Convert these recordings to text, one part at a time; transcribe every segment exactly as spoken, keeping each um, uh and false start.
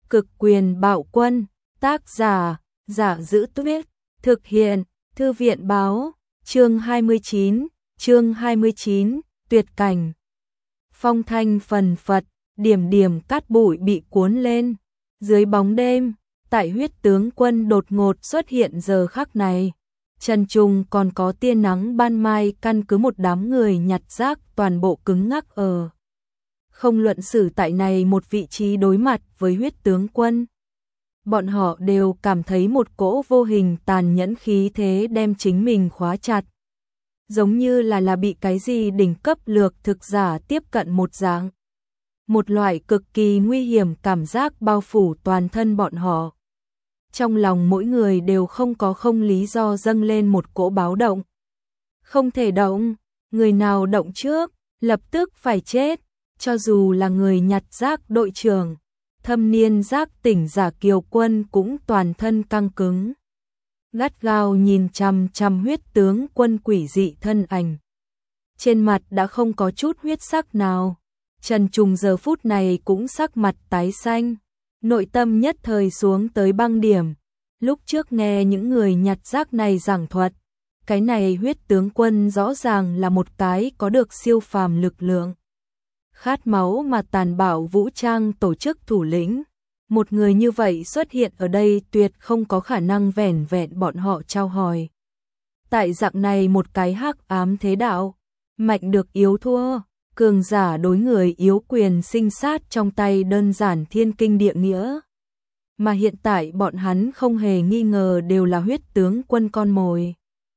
Cực quyền bạo quân, tác giả, Giả Giữ Tuyết, thực hiện, Thư viện báo, chương hai mươi chín, chương hai mươi chín, tuyệt cảnh. Phong thanh phần phật, điểm điểm cát bụi bị cuốn lên, dưới bóng đêm, tại huyết tướng quân đột ngột xuất hiện giờ khắc này. Trần trùng còn có tia nắng ban mai, căn cứ một đám người nhặt rác toàn bộ cứng ngắc ở. Không luận xử tại này một vị trí đối mặt với huyết tướng quân. Bọn họ đều cảm thấy một cỗ vô hình tàn nhẫn khí thế đem chính mình khóa chặt. Giống như là là bị cái gì đỉnh cấp lược thực giả tiếp cận một dạng. Một loại cực kỳ nguy hiểm cảm giác bao phủ toàn thân bọn họ. Trong lòng mỗi người đều không có không lý do dâng lên một cỗ báo động. Không thể động, người nào động trước, lập tức phải chết, cho dù là người nhặt rác đội trưởng. Thâm niên giác tỉnh giả Kiều Quân cũng toàn thân căng cứng. Gắt gao nhìn chằm chằm huyết tướng quân quỷ dị thân ảnh. Trên mặt đã không có chút huyết sắc nào. Trần Trùng giờ phút này cũng sắc mặt tái xanh. Nội tâm nhất thời xuống tới băng điểm. Lúc trước nghe những người nhặt rác này giảng thuật. Cái này huyết tướng quân rõ ràng là một cái có được siêu phàm lực lượng. Khát máu mà tàn bạo vũ trang tổ chức thủ lĩnh. Một người như vậy xuất hiện ở đây tuyệt không có khả năng vẻn vẹn bọn họ trao hỏi. Tại dạng này một cái hắc ám thế đạo, mạnh được yếu thua, cường giả đối người yếu quyền sinh sát trong tay đơn giản thiên kinh địa nghĩa. Mà hiện tại bọn hắn không hề nghi ngờ đều là huyết tướng quân con mồi.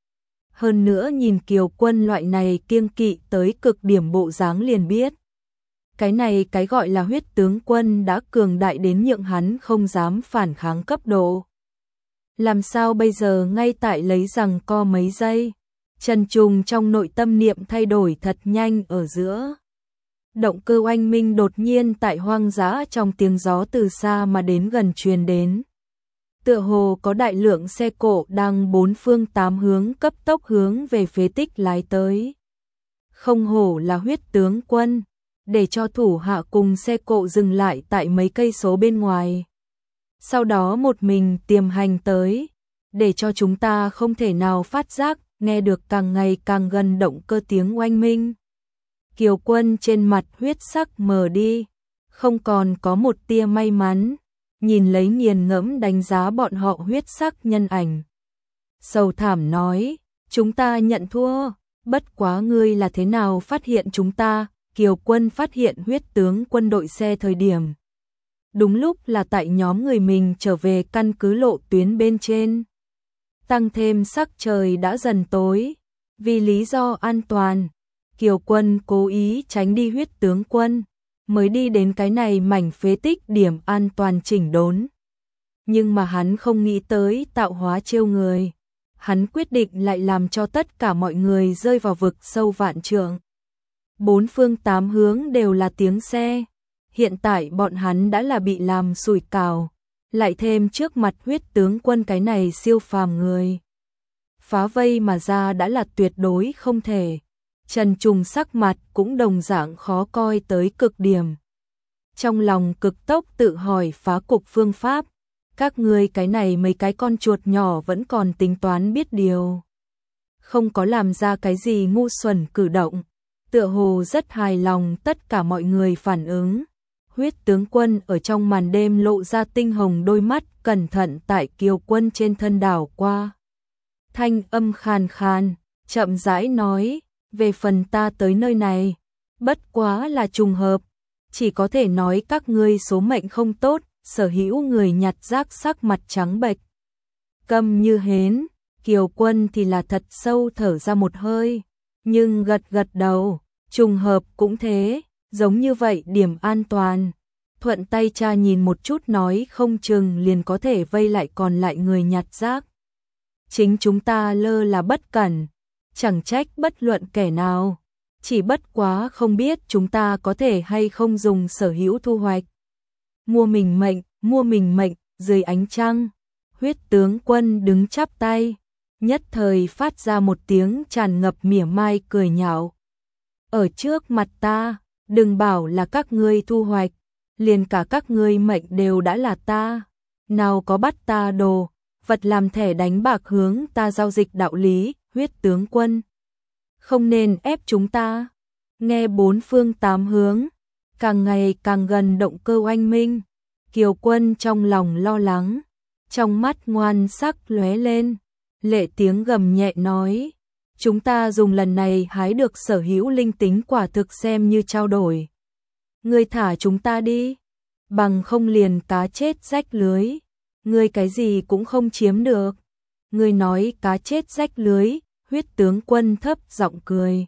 Hơn nữa nhìn Kiều Quân loại này kiêng kỵ tới cực điểm bộ dáng liền biết. Cái này cái gọi là huyết tướng quân đã cường đại đến nhượng hắn không dám phản kháng cấp độ. Làm sao bây giờ ngay tại lấy rằng co mấy giây, Trần Trùng trong nội tâm niệm thay đổi thật nhanh ở giữa. Động cơ oanh minh đột nhiên tại hoang dã trong tiếng gió từ xa mà đến gần truyền đến. Tựa hồ có đại lượng xe cộ đang bốn phương tám hướng cấp tốc hướng về phế tích lái tới. Không hổ là huyết tướng quân. Để cho thủ hạ cùng xe cộ dừng lại tại mấy cây số bên ngoài. Sau đó một mình tiềm hành tới, để cho chúng ta không thể nào phát giác, nghe được càng ngày càng gần động cơ tiếng oanh minh. Kiều Quân trên mặt huyết sắc mờ đi, không còn có một tia may mắn, nhìn lấy nghiền ngẫm đánh giá bọn họ huyết sắc nhân ảnh. Sầu thảm nói, chúng ta nhận thua, bất quá ngươi là thế nào phát hiện chúng ta? Kiều Quân phát hiện huyết tướng quân đội xe thời điểm. Đúng lúc là tại nhóm người mình trở về căn cứ lộ tuyến bên trên. Tăng thêm sắc trời đã dần tối. Vì lý do an toàn, Kiều Quân cố ý tránh đi huyết tướng quân, mới đi đến cái này mảnh phế tích điểm an toàn chỉnh đốn. Nhưng mà hắn không nghĩ tới tạo hóa trêu người. Hắn quyết định lại làm cho tất cả mọi người rơi vào vực sâu vạn trượng. Bốn phương tám hướng đều là tiếng xe. Hiện tại bọn hắn đã là bị làm sủi cảo. Lại thêm trước mặt huyết tướng quân cái này siêu phàm người. Phá vây mà ra đã là tuyệt đối không thể. Trần Trùng sắc mặt cũng đồng dạng khó coi tới cực điểm. Trong lòng cực tốc tự hỏi phá cục phương pháp. Các ngươi cái này mấy cái con chuột nhỏ vẫn còn tính toán biết điều. Không có làm ra cái gì ngu xuẩn cử động. Tựa hồ rất hài lòng tất cả mọi người phản ứng. Huyết tướng quân ở trong màn đêm lộ ra tinh hồng đôi mắt cẩn thận tại Kiều Quân trên thân đảo qua. Thanh âm khàn khàn, chậm rãi nói, về phần ta tới nơi này, bất quá là trùng hợp, chỉ có thể nói các ngươi số mệnh không tốt, sở hữu người nhặt rác sắc mặt trắng bệch. Câm như hến, Kiều Quân thì là thật sâu thở ra một hơi. Nhưng gật gật đầu, trùng hợp cũng thế, giống như vậy điểm an toàn. Thuận tay cha nhìn một chút nói không chừng liền có thể vây lại còn lại người nhặt rác. Chính chúng ta lơ là bất cẩn, chẳng trách bất luận kẻ nào. Chỉ bất quá không biết chúng ta có thể hay không dùng sở hữu thu hoạch. Mua mình mệnh, mua mình mệnh, dưới ánh trăng. Huyết tướng quân đứng chắp tay. Nhất thời phát ra một tiếng tràn ngập mỉa mai cười nhạo. Ở trước mặt ta, đừng bảo là các ngươi thu hoạch, liền cả các ngươi mệnh đều đã là ta, nào có bắt ta đồ, vật làm thẻ đánh bạc hướng ta giao dịch đạo lý, Huyết tướng quân. Không nên ép chúng ta. Nghe bốn phương tám hướng, càng ngày càng gần động cơ oanh minh, Kiều Quân trong lòng lo lắng, trong mắt ngoan sắc lóe lên, lệ tiếng gầm nhẹ nói, chúng ta dùng lần này hái được sở hữu linh tính quả thực xem như trao đổi. Ngươi thả chúng ta đi, bằng không liền cá chết rách lưới, ngươi cái gì cũng không chiếm được. Ngươi nói cá chết rách lưới, Huyết tướng quân thấp giọng cười.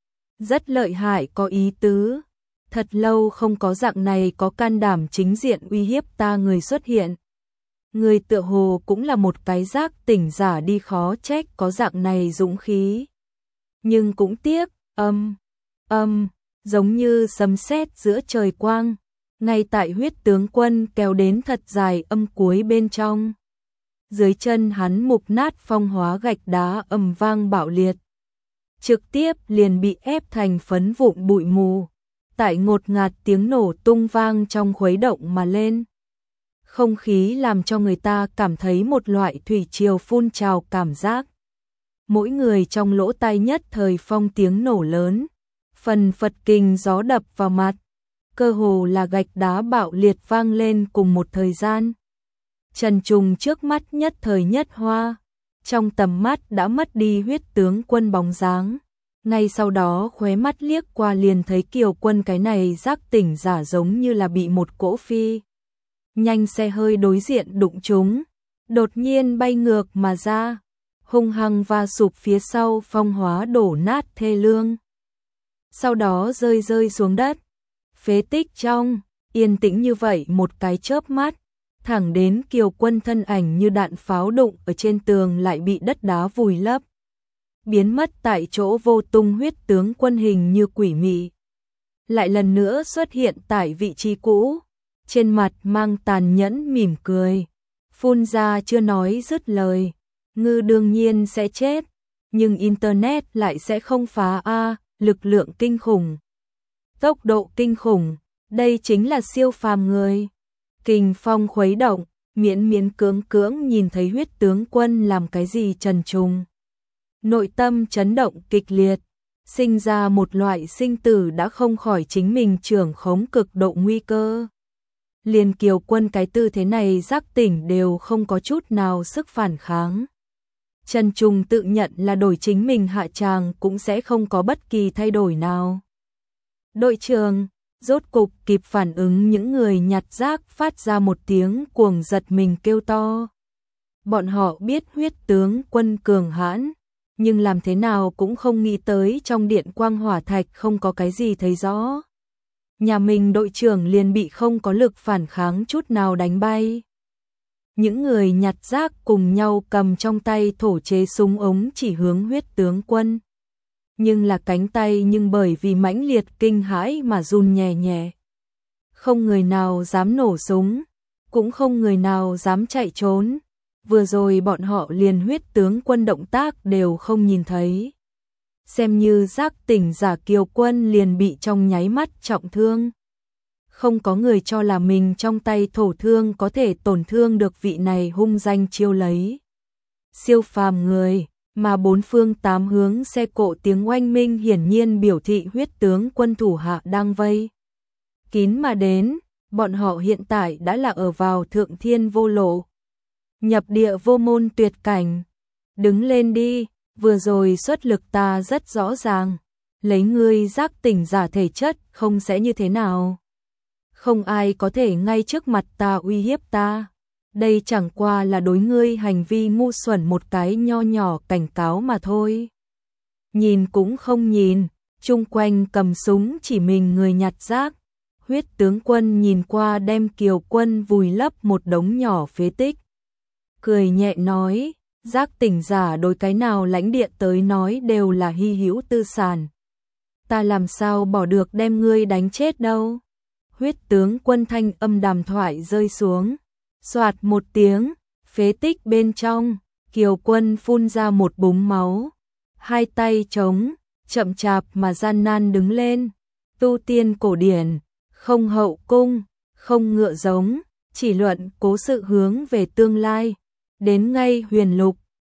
Rất lợi hại có ý tứ, thật lâu không có dạng này có can đảm chính diện uy hiếp ta người xuất hiện. Người tựa hồ cũng là một cái giác tỉnh giả đi, khó trách có dạng này dũng khí. Nhưng cũng tiếc, âm, âm, giống như sấm sét giữa trời quang, ngay tại Huyết tướng quân kéo đến thật dài âm cuối bên trong. Dưới chân hắn mục nát phong hóa gạch đá ầm vang bạo liệt, trực tiếp liền bị ép thành phấn vụn bụi mù, tại ngột ngạt tiếng nổ tung vang trong khuấy động mà lên. Không khí làm cho người ta cảm thấy một loại thủy triều phun trào cảm giác. Mỗi người trong lỗ tai nhất thời phong tiếng nổ lớn, phần phật kình gió đập vào mặt, cơ hồ là gạch đá bạo liệt vang lên cùng một thời gian. Trần Trùng trước mắt nhất thời nhất hoa, trong tầm mắt đã mất đi Huyết tướng quân bóng dáng. Ngay sau đó khóe mắt liếc qua liền thấy Kiều Quân cái này giác tỉnh giả giống như là bị một cỗ phi nhanh xe hơi đối diện đụng trúng, đột nhiên bay ngược mà ra, hung hăng va sụp phía sau phong hóa đổ nát thê lương. Sau đó rơi rơi xuống đất, phế tích trong, yên tĩnh như vậy một cái chớp mắt, thẳng đến Kiều Quân thân ảnh như đạn pháo đụng ở trên tường lại bị đất đá vùi lấp. Biến mất tại chỗ vô tung. Huyết tướng quân hình như quỷ mị, lại lần nữa xuất hiện tại vị trí cũ, trên mặt mang tàn nhẫn mỉm cười, phun ra chưa nói dứt lời, ngư đương nhiên sẽ chết, nhưng internet lại sẽ không phá a, lực lượng kinh khủng, tốc độ kinh khủng, đây chính là siêu phàm người. Kình phong khuấy động, miễn miễn cưỡng cưỡng nhìn thấy Huyết tướng quân làm cái gì. Trần Trùng nội tâm chấn động kịch liệt, sinh ra một loại sinh tử đã không khỏi chính mình trưởng khống cực độ nguy cơ. Liền Kiều Quân cái tư thế này giác tỉnh đều không có chút nào sức phản kháng. Trần Trùng tự nhận là đổi chính mình hạ tràng cũng sẽ không có bất kỳ thay đổi nào. Đội trưởng, rốt cục kịp phản ứng những người nhặt rác phát ra một tiếng cuồng giật mình kêu to. Bọn họ biết Huyết tướng quân cường hãn, nhưng làm thế nào cũng không nghĩ tới trong điện quang hỏa thạch không có cái gì thấy rõ. Nhà mình đội trưởng liền bị không có lực phản kháng chút nào đánh bay. Những người nhặt rác cùng nhau cầm trong tay thổ chế súng ống chỉ hướng Huyết tướng quân. Nhưng là cánh tay nhưng bởi vì mãnh liệt kinh hãi mà run nhẹ nhẹ. Không người nào dám nổ súng, cũng không người nào dám chạy trốn. Vừa rồi bọn họ liền Huyết tướng quân động tác đều không nhìn thấy. Xem như giác tỉnh giả Kiều Quân liền bị trong nháy mắt trọng thương. Không có người cho là mình trong tay thổ thương có thể tổn thương được vị này hung danh chiêu lấy. Siêu phàm người, mà bốn phương tám hướng xe cộ tiếng oanh minh hiển nhiên biểu thị Huyết tướng quân thủ hạ đang vây kín mà đến, bọn họ hiện tại đã là ở vào thượng thiên vô lộ, nhập địa vô môn tuyệt cảnh. Đứng lên đi, vừa rồi xuất lực ta rất rõ ràng, lấy ngươi giác tỉnh giả thể chất không sẽ như thế nào. Không ai có thể ngay trước mặt ta uy hiếp ta. Đây chẳng qua là đối ngươi hành vi ngu xuẩn một cái nho nhỏ cảnh cáo mà thôi. Nhìn cũng không nhìn, chung quanh cầm súng chỉ mình người nhặt rác. Huyết tướng quân nhìn qua đem Kiều Quân vùi lấp một đống nhỏ phế tích. Cười nhẹ nói, giác tỉnh giả đối cái nào lãnh địa tới nói đều là hy hữu tư sản. Ta làm sao bỏ được đem ngươi đánh chết đâu. Huyết tướng quân thanh âm đàm thoại rơi xuống. Soạt một tiếng, phế tích bên trong, Kiều Quân phun ra một búng máu. Hai tay trống, chậm chạp mà gian nan đứng lên. Tu tiên cổ điển, không hậu cung, không ngựa giống, chỉ luận cố sự hướng về tương lai. Đến ngay huyền lục,